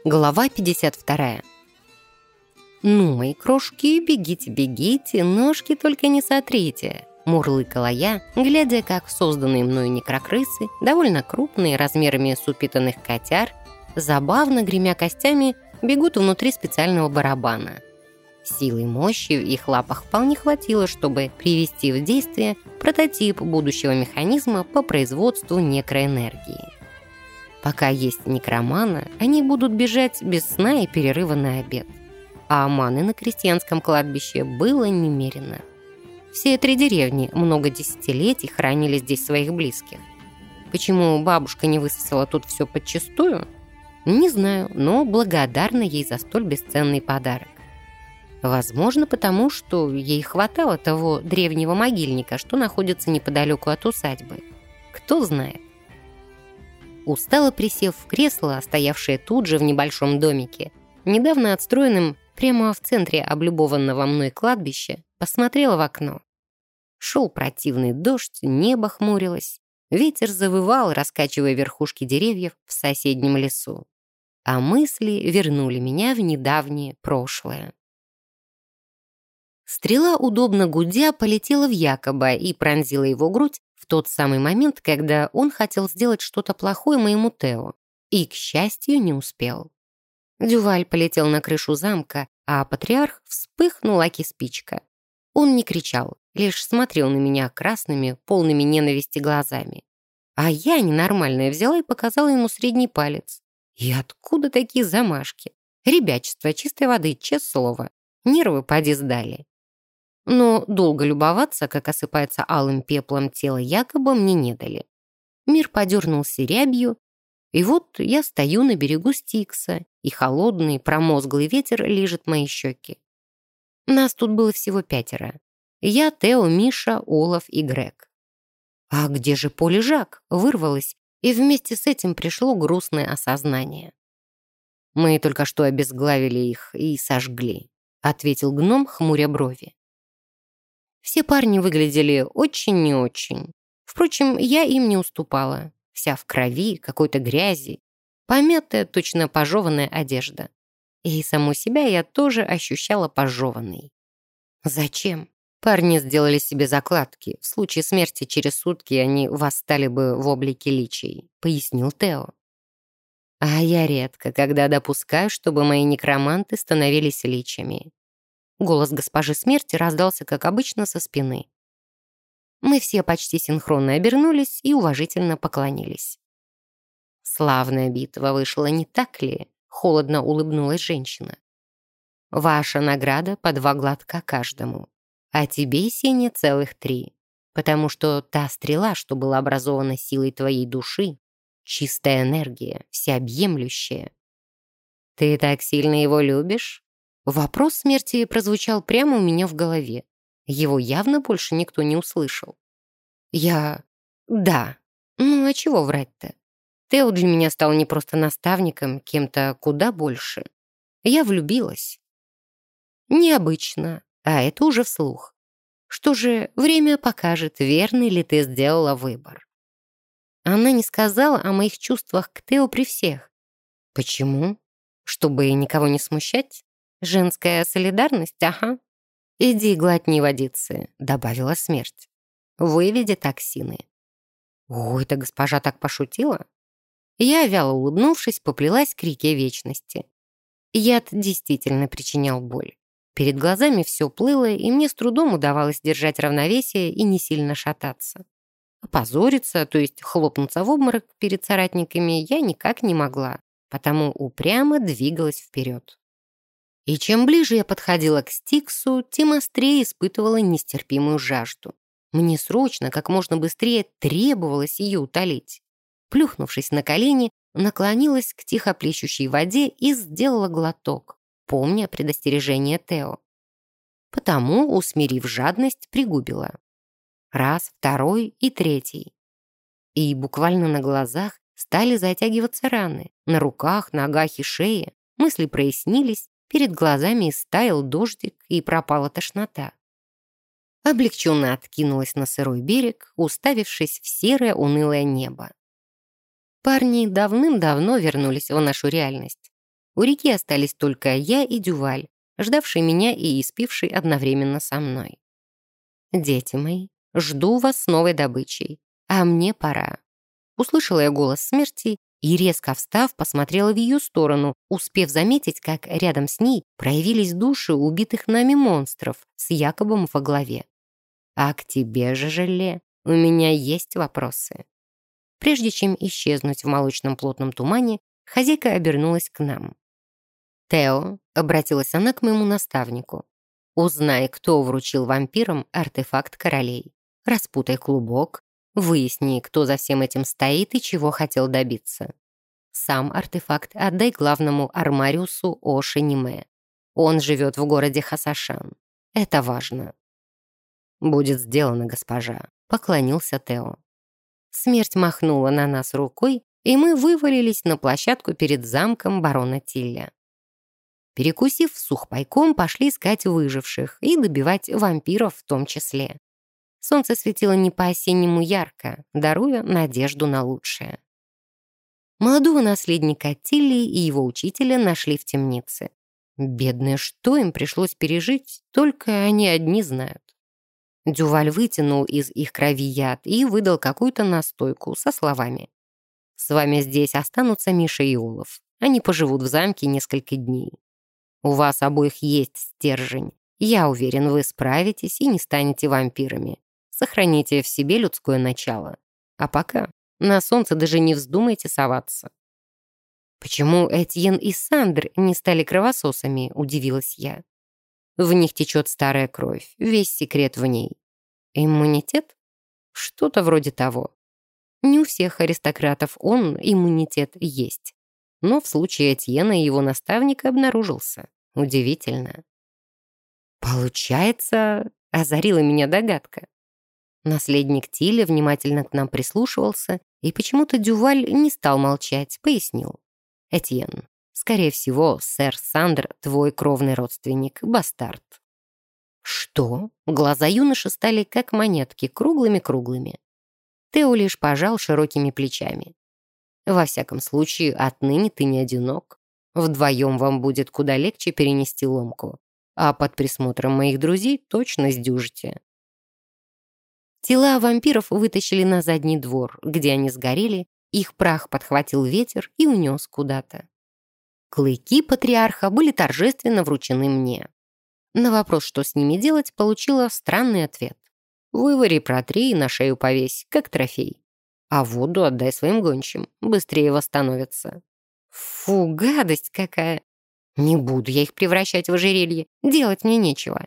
Глава 52. «Ну, мои крошки, бегите, бегите, ножки только не сотрите», — мурлыкала я, глядя, как созданные мною некрокрысы, довольно крупные, размерами с упитанных котяр, забавно, гремя костями, бегут внутри специального барабана. Силы и мощи в их лапах вполне хватило, чтобы привести в действие прототип будущего механизма по производству некроэнергии. Пока есть некромана, они будут бежать без сна и перерыва на обед. А маны на крестьянском кладбище было немерено. Все 3 деревни много десятилетий хранили здесь своих близких. Почему бабушка не высосала тут все подчистую? Не знаю, но благодарна ей за столь бесценный подарок. Возможно, потому что ей хватало того древнего могильника, что находится неподалеку от усадьбы. Кто знает. Устало присев в кресло, стоявшее тут же в небольшом домике, недавно отстроенном прямо в центре облюбованного мной кладбища, посмотрела в окно. Шел противный дождь, небо хмурилось, ветер завывал, раскачивая верхушки деревьев в соседнем лесу. А мысли вернули меня в недавнее прошлое. Стрела, удобно гудя, полетела в Якоба и пронзила его грудь в тот самый момент, когда он хотел сделать что-то плохое моему Тео, и, к счастью, не успел. Дюваль полетел на крышу замка, а патриарх вспыхнул аки спичка. Он не кричал, лишь смотрел на меня красными, полными ненависти глазами. А я, ненормальная, взяла и показала ему средний палец. И откуда такие замашки? Ребячество чистой воды, честное слово. Нервы поди сдали. Но долго любоваться, как осыпается алым пеплом тело Якоба, мне не дали. Мир подернулся рябью, и вот я стою на берегу Стикса, и холодный, промозглый ветер лижет мои щеки. Нас тут было всего 5. Я, Тео, Миша, Олаф и Грег. А где же Поль и Жак? Вырвалось, и вместе с этим пришло грустное осознание. «Мы только что обезглавили их и сожгли», — ответил гном, хмуря брови. Все парни выглядели очень не очень. Впрочем, я им не уступала. Вся в крови, какой-то грязи, помятая, точно пожеванная одежда. И саму себя я тоже ощущала пожеванной. Зачем? Парни сделали себе закладки. В случае смерти через сутки они восстали бы в облике личий, пояснил Тео. А я редко, когда допускаю, чтобы мои некроманты становились личами. Голос госпожи смерти раздался, как обычно, со спины. Мы все почти синхронно обернулись и уважительно поклонились. «Славная битва вышла, не так ли?» — холодно улыбнулась женщина. «Ваша награда по 2 глотка каждому, а тебе, Сеня, целых 3, потому что та стрела, что была образована силой твоей души, чистая энергия, всеобъемлющая. Ты так сильно его любишь?» Вопрос смерти прозвучал прямо у меня в голове. Его явно больше никто не услышал. Да. Ну, а чего врать-то? Тео для меня стал не просто наставником, кем-то куда больше. Я влюбилась. Необычно, а это уже вслух. Что же, время покажет, верный ли ты сделала выбор. Она не сказала о моих чувствах к Тео при всех. Почему? Чтобы никого не смущать? Женская солидарность, ага. «Иди глотни водицы», — добавила смерть. «Выведи токсины». О, эта госпожа так пошутила? Я, вяло улыбнувшись, поплелась к реке вечности. Яд действительно причинял боль. Перед глазами все плыло, и мне с трудом удавалось держать равновесие и не сильно шататься. Опозориться, то есть хлопнуться в обморок перед соратниками, я никак не могла, потому упрямо двигалась вперед. И чем ближе я подходила к Стиксу, тем острее испытывала нестерпимую жажду. Мне срочно, как можно быстрее, требовалось ее утолить. Плюхнувшись на колени, наклонилась к тихо плещущей воде и сделала глоток, помня предостережение Тео. Потому, усмирив жадность, пригубила. 1, 2 и 3. И буквально на глазах стали затягиваться раны. На руках, ногах и шее мысли прояснились, перед глазами истаял дождик и пропала тошнота. Облегченно откинулась на сырой берег, уставившись в серое унылое небо. Парни давным-давно вернулись в нашу реальность. У реки остались только я и Дюваль, ждавший меня и испивший одновременно со мной. «Дети мои, жду вас с новой добычей, а мне пора». Услышала я голос смерти и, резко встав, посмотрела в ее сторону, успев заметить, как рядом с ней проявились души убитых нами монстров с Якобом во главе. «А к тебе же, Желе, у меня есть вопросы». Прежде чем исчезнуть в молочном плотном тумане, хозяйка обернулась к нам. «Тео», — обратилась она к моему наставнику, «узнай, кто вручил вампирам артефакт королей. Распутай клубок, выясни, кто за всем этим стоит и чего хотел добиться. Сам артефакт отдай главному армариусу Оши-Ниме. Он живет в городе Хасашан. Это важно». «Будет сделано, госпожа», — поклонился Тео. Смерть махнула на нас рукой, и мы вывалились на площадку перед замком барона Тилля. Перекусив сухпайком, пошли искать выживших и добивать вампиров в том числе. Солнце светило не по-осеннему ярко, даруя надежду на лучшее. Молодого наследника Тилли и его учителя нашли в темнице. Бедные, что им пришлось пережить, только они одни знают. Дюваль вытянул из их крови яд и выдал какую-то настойку со словами: «С вами здесь останутся Миша и Олаф. Они поживут в замке несколько дней. У вас обоих есть стержень. Я уверен, вы справитесь и не станете вампирами. Сохраните в себе людское начало. А пока на солнце даже не вздумайте соваться». «Почему Этьен и Сандр не стали кровососами?» — удивилась я. «В них течет старая кровь, весь секрет в ней. Иммунитет? Что-то вроде того. Не у всех аристократов иммунитет есть. Но в случае Этьена и его наставника обнаружился. Удивительно». «Получается», — озарила меня догадка. Наследник Тиля внимательно к нам прислушивался, и почему-то Дюваль не стал молчать, пояснил. «Этьен, скорее всего, сэр Сандр твой кровный родственник, бастард». «Что?» Глаза юноши стали как монетки, круглыми-круглыми. Тео лишь пожал широкими плечами. «Во всяком случае, отныне ты не одинок. Вдвоем вам будет куда легче перенести ломку, а под присмотром моих друзей точно сдюжите». Тела вампиров вытащили на задний двор, где они сгорели, их прах подхватил ветер и унес куда-то. Клыки патриарха были торжественно вручены мне. На вопрос, что с ними делать, получила странный ответ. «Вывари, протри и на шею повесь, как трофей. А воду отдай своим гончим, быстрее восстановятся». Фу, гадость какая! Не буду я их превращать в ожерелье, делать мне нечего.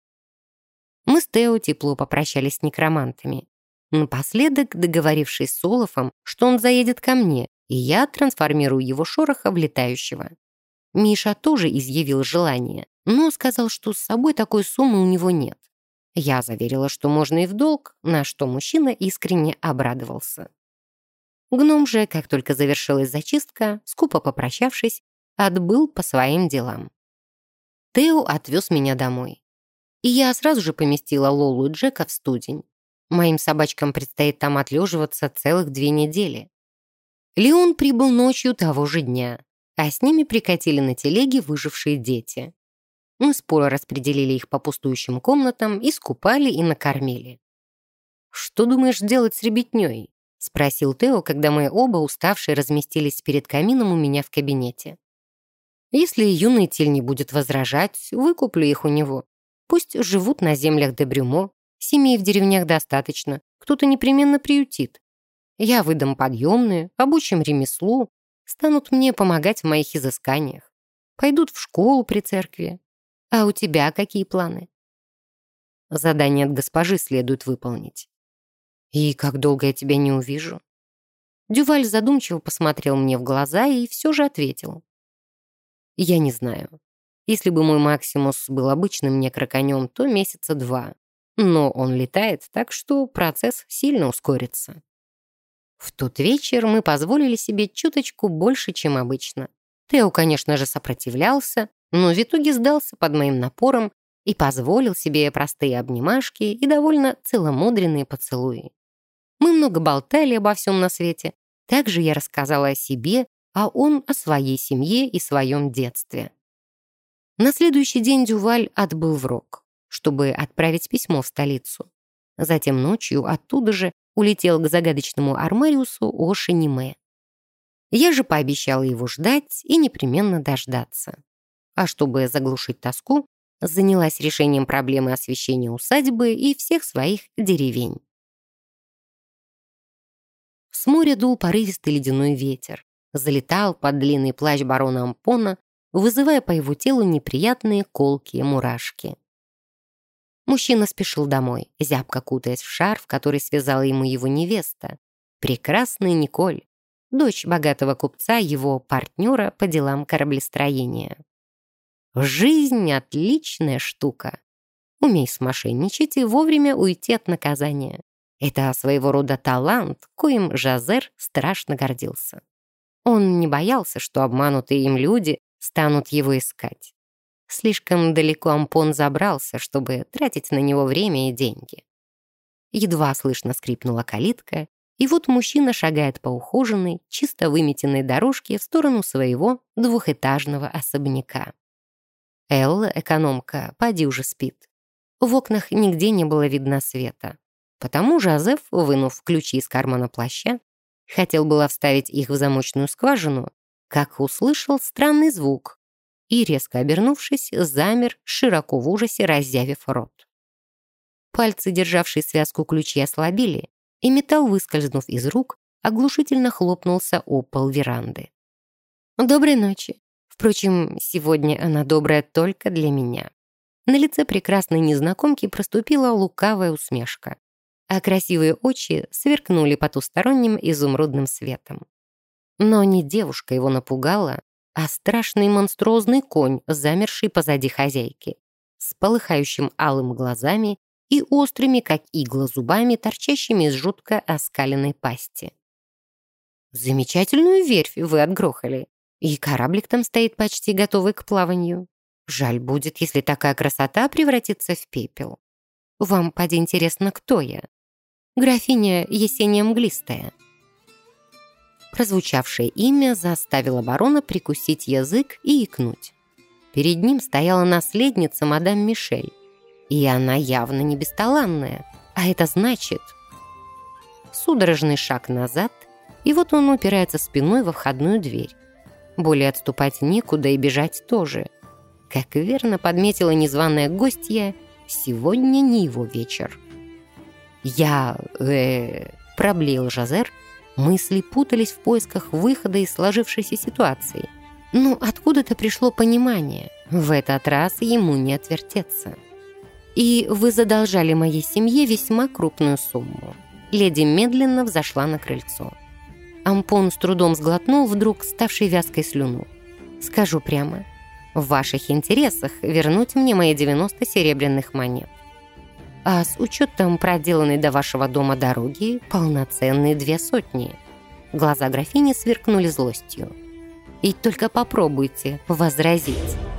Мы с Тео тепло попрощались с некромантами. Напоследок, договорившись с Олафом, что он заедет ко мне, и я трансформирую его шороха в летающего. Миша тоже изъявил желание, но сказал, что с собой такой суммы у него нет. Я заверила, что можно и в долг, на что мужчина искренне обрадовался. Гном же, как только завершилась зачистка, скупо попрощавшись, отбыл по своим делам. Тео отвез меня домой. И я сразу же поместила Лолу и Джека в студень. Моим собачкам предстоит там отлеживаться целых 2 недели. Леон прибыл ночью того же дня, а с ними прикатили на телеге выжившие дети. Мы споро распределили их по пустующим комнатам, искупали и накормили. «Что думаешь делать с ребятней?» — спросил Тео, когда мы оба, уставшие, разместились перед камином у меня в кабинете. «Если юный Тиль не будет возражать, выкуплю их у него. Пусть живут на землях де Брюмо, семей в деревнях достаточно, кто-то непременно приютит. Я выдам подъемные, обучим ремеслу, станут мне помогать в моих изысканиях. Пойдут в школу при церкви. А у тебя какие планы?» «Задание от госпожи следует выполнить». «И как долго я тебя не увижу?» Дюваль задумчиво посмотрел мне в глаза и все же ответил. «Я не знаю. Если бы мой Максимус был обычным некроконем, то 2 месяца. Но он летает, так что процесс сильно ускорится». В тот вечер мы позволили себе чуточку больше, чем обычно. Тео, конечно же, сопротивлялся, но в итоге сдался под моим напором и позволил себе простые обнимашки и довольно целомудренные поцелуи. Мы много болтали обо всем на свете. Также я рассказала о себе, а он о своей семье и своем детстве. На следующий день Дюваль отбыл в Рок, чтобы отправить письмо в столицу. Затем ночью оттуда же улетел к загадочному Армариусу О-Шениме. Я же пообещала его ждать и непременно дождаться. А чтобы заглушить тоску, занялась решением проблемы освещения усадьбы и всех своих деревень. С моря дул порывистый ледяной ветер, залетал под длинный плащ барона Ампона, вызывая по его телу неприятные колкие мурашки. Мужчина спешил домой, зябко кутаясь в шарф, который связала ему его невеста, прекрасная Николь, дочь богатого купца, его партнера по делам кораблестроения. Жизнь — отличная штука. Умей смошенничать и вовремя уйти от наказания. Это своего рода талант, коим Жазер страшно гордился. Он не боялся, что обманутые им люди станут его искать. Слишком далеко Ампон забрался, чтобы тратить на него время и деньги. Едва слышно скрипнула калитка, и вот мужчина шагает по ухоженной, чисто выметенной дорожке в сторону своего двухэтажного особняка. Элла, экономка, поди уже спит. В окнах нигде не было видно света. Потому Жозеф, вынув ключи из кармана плаща, хотел было вставить их в замочную скважину, как услышал странный звук и, резко обернувшись, замер, широко в ужасе разъявив рот. Пальцы, державшие связку ключей, ослабели, и металл, выскользнув из рук, оглушительно хлопнулся о пол веранды. «Доброй ночи. Впрочем, сегодня она добрая только для меня». На лице прекрасной незнакомки проступила лукавая усмешка, а красивые очи сверкнули потусторонним изумрудным светом. Но не девушка его напугала, а страшный монструозный конь, замерший позади хозяйки, с полыхающим алым глазами и острыми, как игла, зубами, торчащими из жутко оскаленной пасти. «Замечательную верфь вы отгрохали, и кораблик там стоит почти готовый к плаванию. Жаль будет, если такая красота превратится в пепел. Вам, поди, интересно, кто я? Графиня Есения Мглистая». Прозвучавшее имя заставило барона прикусить язык и икнуть. Перед ним стояла наследница мадам Мишель, и она явно не бесталанная, а это значит... Судорожный шаг назад, и вот он упирается спиной во входную дверь. Более отступать некуда и бежать тоже. Как верно подметила незваная гостья, сегодня не его вечер. Проблеял Жазер. Мысли путались в поисках выхода из сложившейся ситуации. Но откуда-то пришло понимание. В этот раз ему не отвертеться. «И вы задолжали моей семье весьма крупную сумму». Леди медленно взошла на крыльцо. Ампон с трудом сглотнул вдруг ставшей вязкой слюну. «Скажу прямо, в ваших интересах вернуть мне мои 90 серебряных монет. А с учетом проделанной до вашего дома дороги полноценные 200. Глаза графини сверкнули злостью. «И только попробуйте возразить».